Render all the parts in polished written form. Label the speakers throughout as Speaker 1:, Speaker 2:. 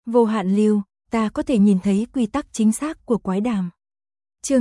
Speaker 1: Vô hạn lưu, ta có thể nhìn thấy quy tắc chính xác của quái đàm. Chương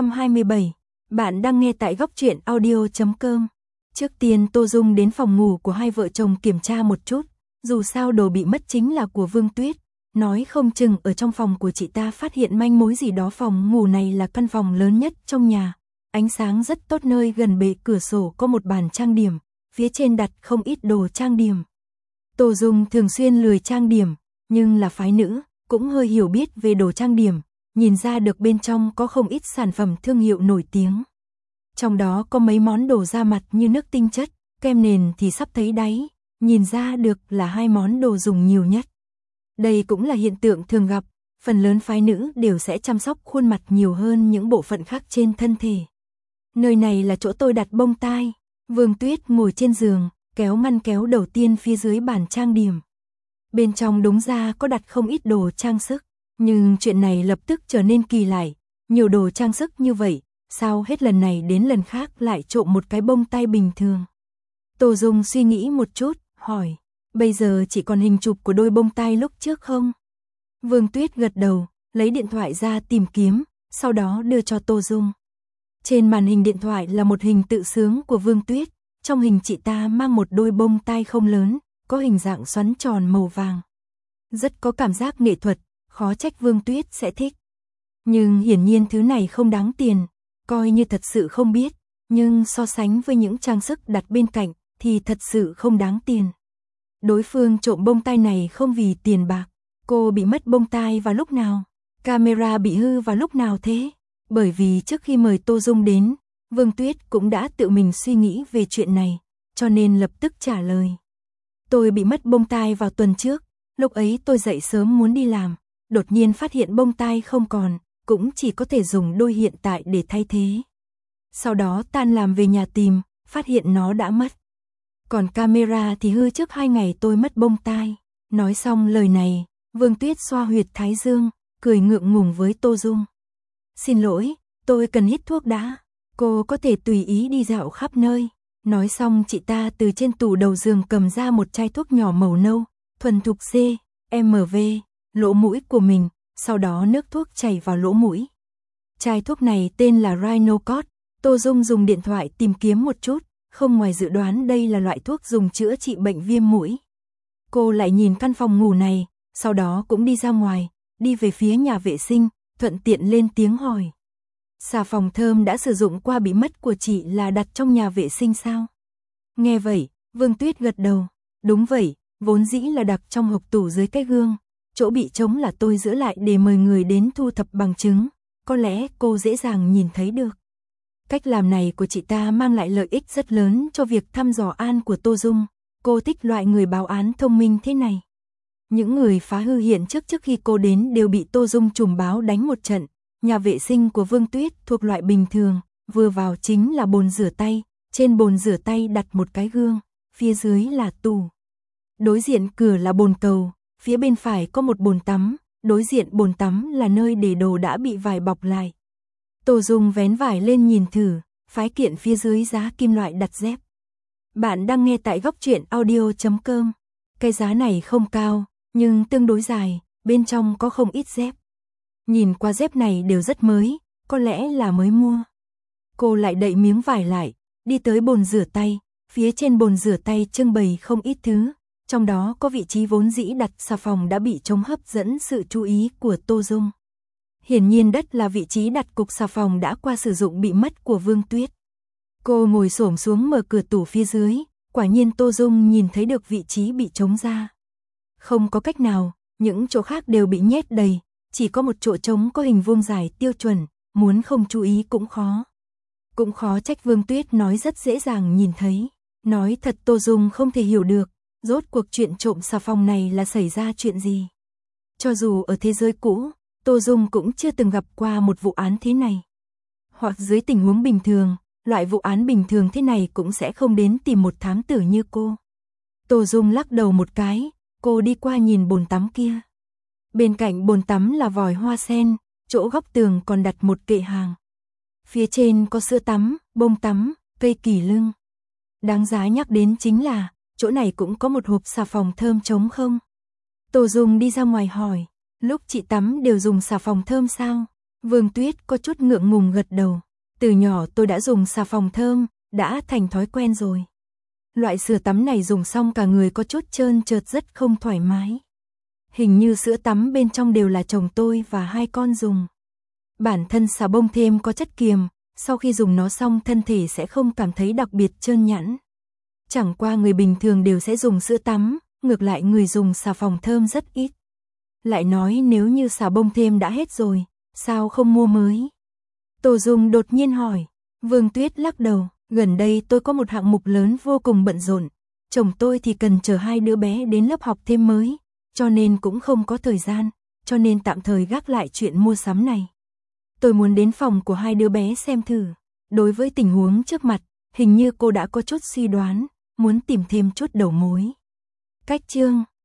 Speaker 1: 627, bạn đang nghe tại góc truyện audio.com. Trước tiên Tô Dung đến phòng ngủ của hai vợ chồng kiểm tra một chút, dù sao đồ bị mất chính là của Vương Tuyết, nói không chừng ở trong phòng của chị ta phát hiện manh mối gì đó. Phòng ngủ này là căn phòng lớn nhất trong nhà, ánh sáng rất tốt, nơi gần bệ cửa sổ có một bàn trang điểm, phía trên đặt không ít đồ trang điểm. Tô Dung thường xuyên lười trang điểm, nhưng là phái nữ, cũng hơi hiểu biết về đồ trang điểm, nhìn ra được bên trong có không ít sản phẩm thương hiệu nổi tiếng. Trong đó có mấy món đồ da mặt như nước tinh chất, kem nền thì sắp thấy đáy, nhìn ra được là hai món đồ dùng nhiều nhất. Đây cũng là hiện tượng thường gặp, phần lớn phái nữ đều sẽ chăm sóc khuôn mặt nhiều hơn những bộ phận khác trên thân thể. Nơi này là chỗ tôi đặt bông tai. Vương Tuyết ngồi trên giường, kéo ngăn kéo đầu tiên phía dưới bàn trang điểm. Bên trong đúng ra có đặt không ít đồ trang sức, nhưng chuyện này lập tức trở nên kỳ lạ. Nhiều đồ trang sức như vậy, sao hết lần này đến lần khác lại trộm một cái bông tai bình thường? Tô Dung suy nghĩ một chút, hỏi, bây giờ chỉ còn hình chụp của đôi bông tai lúc trước không? Vương Tuyết gật đầu, lấy điện thoại ra tìm kiếm, sau đó đưa cho Tô Dung. Trên màn hình điện thoại là một hình tự sướng của Vương Tuyết, trong hình chị ta mang một đôi bông tai không lớn, có hình dạng xoắn tròn màu vàng. Rất có cảm giác nghệ thuật, khó trách Vương Tuyết sẽ thích. Nhưng hiển nhiên thứ này không đáng tiền, coi như thật sự không biết, nhưng so sánh với những trang sức đặt bên cạnh thì thật sự không đáng tiền. Đối phương trộm bông tai này không vì tiền bạc. Cô bị mất bông tai vào lúc nào? Camera bị hư vào lúc nào thế? Bởi vì trước khi mời Tô Dung đến, Vương Tuyết cũng đã tự mình suy nghĩ về chuyện này, cho nên lập tức trả lời. Tôi bị mất bông tai vào tuần trước, lúc ấy tôi dậy sớm muốn đi làm, đột nhiên phát hiện bông tai không còn, cũng chỉ có thể dùng đôi hiện tại để thay thế. Sau đó tan làm về nhà tìm, phát hiện nó đã mất. Còn camera thì hư trước 2 ngày tôi mất bông tai. Nói xong lời này, Vương Tuyết xoa huyệt thái dương, cười ngượng ngùng với Tô Dung. Xin lỗi, tôi cần hít thuốc đã, cô có thể tùy ý đi dạo khắp nơi. Nói xong chị ta từ trên tủ đầu giường cầm ra một chai thuốc nhỏ màu nâu, thuần thục CMV, lỗ mũi của mình, sau đó nước thuốc chảy vào lỗ mũi. Chai thuốc này tên là Rhinocort. Tô Dung dùng điện thoại tìm kiếm một chút, không ngoài dự đoán đây là loại thuốc dùng chữa trị bệnh viêm mũi. Cô lại nhìn căn phòng ngủ này, sau đó cũng đi ra ngoài, đi về phía nhà vệ sinh, thuận tiện lên tiếng hỏi. Xà phòng thơm đã sử dụng qua bị mất của chị là đặt trong nhà vệ sinh sao? Nghe vậy, Vương Tuyết gật đầu. Đúng vậy, vốn dĩ là đặt trong hộc tủ dưới cái gương. Chỗ bị trống là tôi giữ lại để mời người đến thu thập bằng chứng. Có lẽ cô dễ dàng nhìn thấy được. Cách làm này của chị ta mang lại lợi ích rất lớn cho việc thăm dò an của Tô Dung. Cô thích loại người báo án thông minh thế này. Những người phá hư hiện trước khi cô đến đều bị Tô Dung trùm báo đánh một trận. Nhà vệ sinh của Vương Tuyết thuộc loại bình thường, vừa vào chính là bồn rửa tay, trên bồn rửa tay đặt một cái gương, phía dưới là tủ. Đối diện cửa là bồn cầu, phía bên phải có một bồn tắm, đối diện bồn tắm là nơi để đồ đã bị vải bọc lại. Tô Dung vén vải lên nhìn thử, phái kiện phía dưới giá kim loại đặt dép. Bạn đang nghe tại góc truyện audio.com. Cái giá này không cao, nhưng tương đối dài, bên trong có không ít dép. Nhìn qua dép này đều rất mới, có lẽ là mới mua. Cô lại đậy miếng vải lại, đi tới bồn rửa tay, phía trên bồn rửa tay trưng bày không ít thứ, trong đó có vị trí vốn dĩ đặt xà phòng đã bị trống hấp dẫn sự chú ý của Tô Dung. Hiển nhiên đất là vị trí đặt cục xà phòng đã qua sử dụng bị mất của Vương Tuyết. Cô ngồi xổm xuống mở cửa tủ phía dưới, quả nhiên Tô Dung nhìn thấy được vị trí bị trống ra. Không có cách nào, những chỗ khác đều bị nhét đầy, chỉ có một chỗ trống có hình vuông dài tiêu chuẩn, muốn không chú ý cũng khó. Cũng khó trách Vương Tuyết nói rất dễ dàng nhìn thấy. Nói thật Tô Dung không thể hiểu được, rốt cuộc chuyện trộm xà phòng này là xảy ra chuyện gì. Cho dù ở thế giới cũ, Tô Dung cũng chưa từng gặp qua một vụ án thế này. Hoặc dưới tình huống bình thường, loại vụ án bình thường thế này cũng sẽ không đến tìm một thám tử như cô. Tô Dung lắc đầu một cái, cô đi qua nhìn bồn tắm kia. Bên cạnh bồn tắm là vòi hoa sen, chỗ góc tường còn đặt một kệ hàng. Phía trên có sữa tắm, bông tắm, cây kỳ lưng. Đáng giá nhắc đến chính là, chỗ này cũng có một hộp xà phòng thơm trống không. Tô Dung đi ra ngoài hỏi, lúc chị tắm đều dùng xà phòng thơm sao? Vương Tuyết có chút ngượng ngùng gật đầu. Từ nhỏ tôi đã dùng xà phòng thơm, đã thành thói quen rồi. Loại sữa tắm này dùng xong cả người có chút trơn trượt rất không thoải mái. Hình như sữa tắm bên trong đều là chồng tôi và 2 con dùng. Bản thân xà bông thêm có chất kiềm, sau khi dùng nó xong thân thể sẽ không cảm thấy đặc biệt trơn nhẵn. Chẳng qua người bình thường đều sẽ dùng sữa tắm, ngược lại người dùng xà phòng thơm rất ít. Lại nói nếu như xà bông thêm đã hết rồi, sao không mua mới? Tô Dung đột nhiên hỏi. Vương Tuyết lắc đầu, gần đây tôi có một hạng mục lớn vô cùng bận rộn. Chồng tôi thì cần chờ 2 đứa bé đến lớp học thêm mới, cho nên cũng không có thời gian, cho nên tạm thời gác lại chuyện mua sắm này. Tôi muốn đến phòng của 2 đứa bé xem thử. Đối với tình huống trước mặt, hình như cô đã có chút suy đoán, muốn tìm thêm chút đầu mối. Cách chương